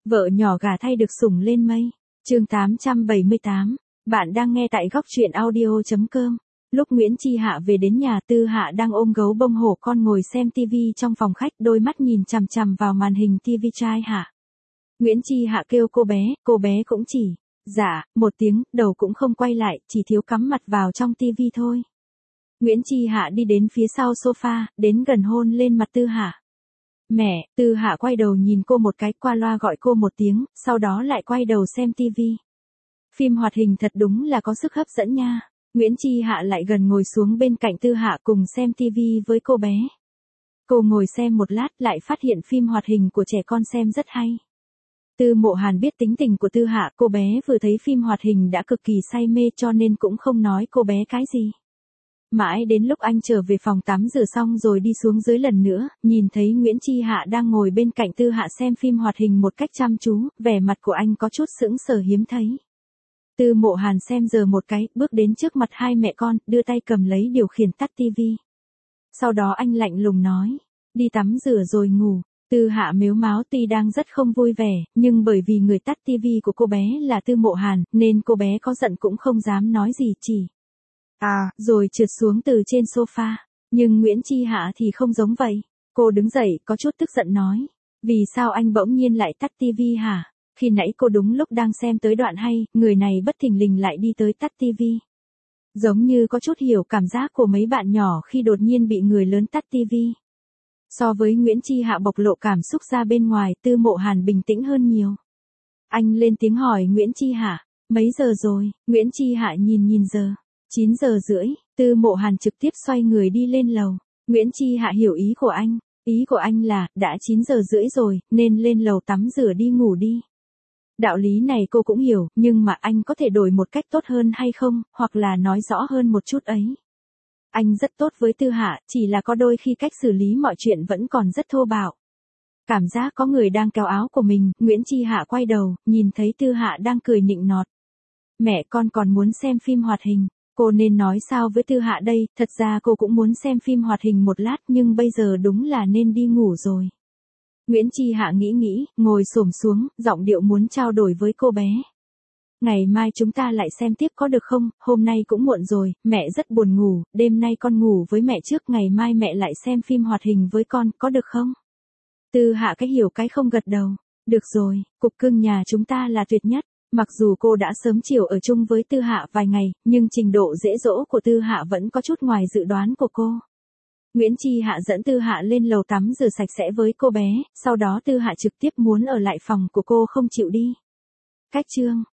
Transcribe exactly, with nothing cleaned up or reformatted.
Vợ nhỏ gà thay được sủng lên mây. Chương tám trăm bảy mươi tám. Bạn đang nghe tại góc truyện audio chấm com. Lúc Nguyễn Chi Hạ về đến nhà, Tư Hạ đang ôm gấu bông hổ con ngồi xem tivi trong phòng khách, đôi mắt nhìn chằm chằm vào màn hình tivi trai Hạ. Nguyễn Chi Hạ kêu cô bé, cô bé cũng chỉ dạ một tiếng, đầu cũng không quay lại, chỉ thiếu cắm mặt vào trong tivi thôi. Nguyễn Chi Hạ đi đến phía sau sofa, đến gần hôn lên mặt Tư Hạ. Mẹ. Tư Hạ quay đầu nhìn cô một cái, qua loa gọi cô một tiếng, sau đó lại quay đầu xem tivi. Phim hoạt hình thật đúng là có sức hấp dẫn nha. Nguyễn Chi Hạ lại gần ngồi xuống bên cạnh Tư Hạ cùng xem tivi với cô bé. Cô ngồi xem một lát lại phát hiện phim hoạt hình của trẻ con xem rất hay. Tư Mộ Hàn biết tính tình của Tư Hạ, cô bé vừa thấy phim hoạt hình đã cực kỳ say mê cho nên cũng không nói cô bé cái gì. Mãi đến lúc anh trở về phòng tắm rửa xong rồi đi xuống dưới lần nữa, nhìn thấy Nguyễn Chi Hạ đang ngồi bên cạnh Tư Hạ xem phim hoạt hình một cách chăm chú, vẻ mặt của anh có chút sững sờ hiếm thấy. Tư Mộ Hàn xem giờ một cái, bước đến trước mặt hai mẹ con, đưa tay cầm lấy điều khiển tắt tivi. Sau đó anh lạnh lùng nói, đi tắm rửa rồi ngủ. Tư Hạ mếu máo tuy đang rất không vui vẻ, nhưng bởi vì người tắt tivi của cô bé là Tư Mộ Hàn, nên cô bé có giận cũng không dám nói gì, chỉ à, rồi trượt xuống từ trên sofa. Nhưng Nguyễn Chi Hạ thì không giống vậy. Cô đứng dậy, có chút tức giận nói, vì sao anh bỗng nhiên lại tắt tivi hả? Khi nãy cô đúng lúc đang xem tới đoạn hay, người này bất thình lình lại đi tới tắt tivi. Giống như có chút hiểu cảm giác của mấy bạn nhỏ khi đột nhiên bị người lớn tắt tivi. So với Nguyễn Chi Hạ bộc lộ cảm xúc ra bên ngoài, Tư Mộ Hàn bình tĩnh hơn nhiều. Anh lên tiếng hỏi Nguyễn Chi Hạ, mấy giờ rồi? Nguyễn Chi Hạ nhìn nhìn giờ. chín giờ rưỡi, Tư Mộ Hàn trực tiếp xoay người đi lên lầu. Nguyễn Chi Hạ hiểu ý của anh. Ý của anh là, đã chín giờ rưỡi rồi, nên lên lầu tắm rửa đi ngủ đi. Đạo lý này cô cũng hiểu, nhưng mà anh có thể đổi một cách tốt hơn hay không, hoặc là nói rõ hơn một chút ấy. Anh rất tốt với Tư Hạ, chỉ là có đôi khi cách xử lý mọi chuyện vẫn còn rất thô bạo. Cảm giác có người đang kéo áo của mình, Nguyễn Chi Hạ quay đầu, nhìn thấy Tư Hạ đang cười nịnh nọt. Mẹ con còn muốn xem phim hoạt hình. Cô nên nói sao với Tư Hạ đây, thật ra cô cũng muốn xem phim hoạt hình một lát nhưng bây giờ đúng là nên đi ngủ rồi. Nguyễn Chi Hạ nghĩ nghĩ, ngồi xổm xuống, giọng điệu muốn trao đổi với cô bé. Ngày mai chúng ta lại xem tiếp có được không, hôm nay cũng muộn rồi, mẹ rất buồn ngủ, đêm nay con ngủ với mẹ trước, ngày mai mẹ lại xem phim hoạt hình với con, có được không? Tư Hạ cái hiểu cái không gật đầu. Được rồi, cục cưng nhà chúng ta là tuyệt nhất. Mặc dù cô đã sớm chiều ở chung với Tư Hạ vài ngày, nhưng trình độ dễ dỗ của Tư Hạ vẫn có chút ngoài dự đoán của cô. Nguyễn Chi Hạ dẫn Tư Hạ lên lầu tắm rửa sạch sẽ với cô bé, sau đó Tư Hạ trực tiếp muốn ở lại phòng của cô không chịu đi. Cách chương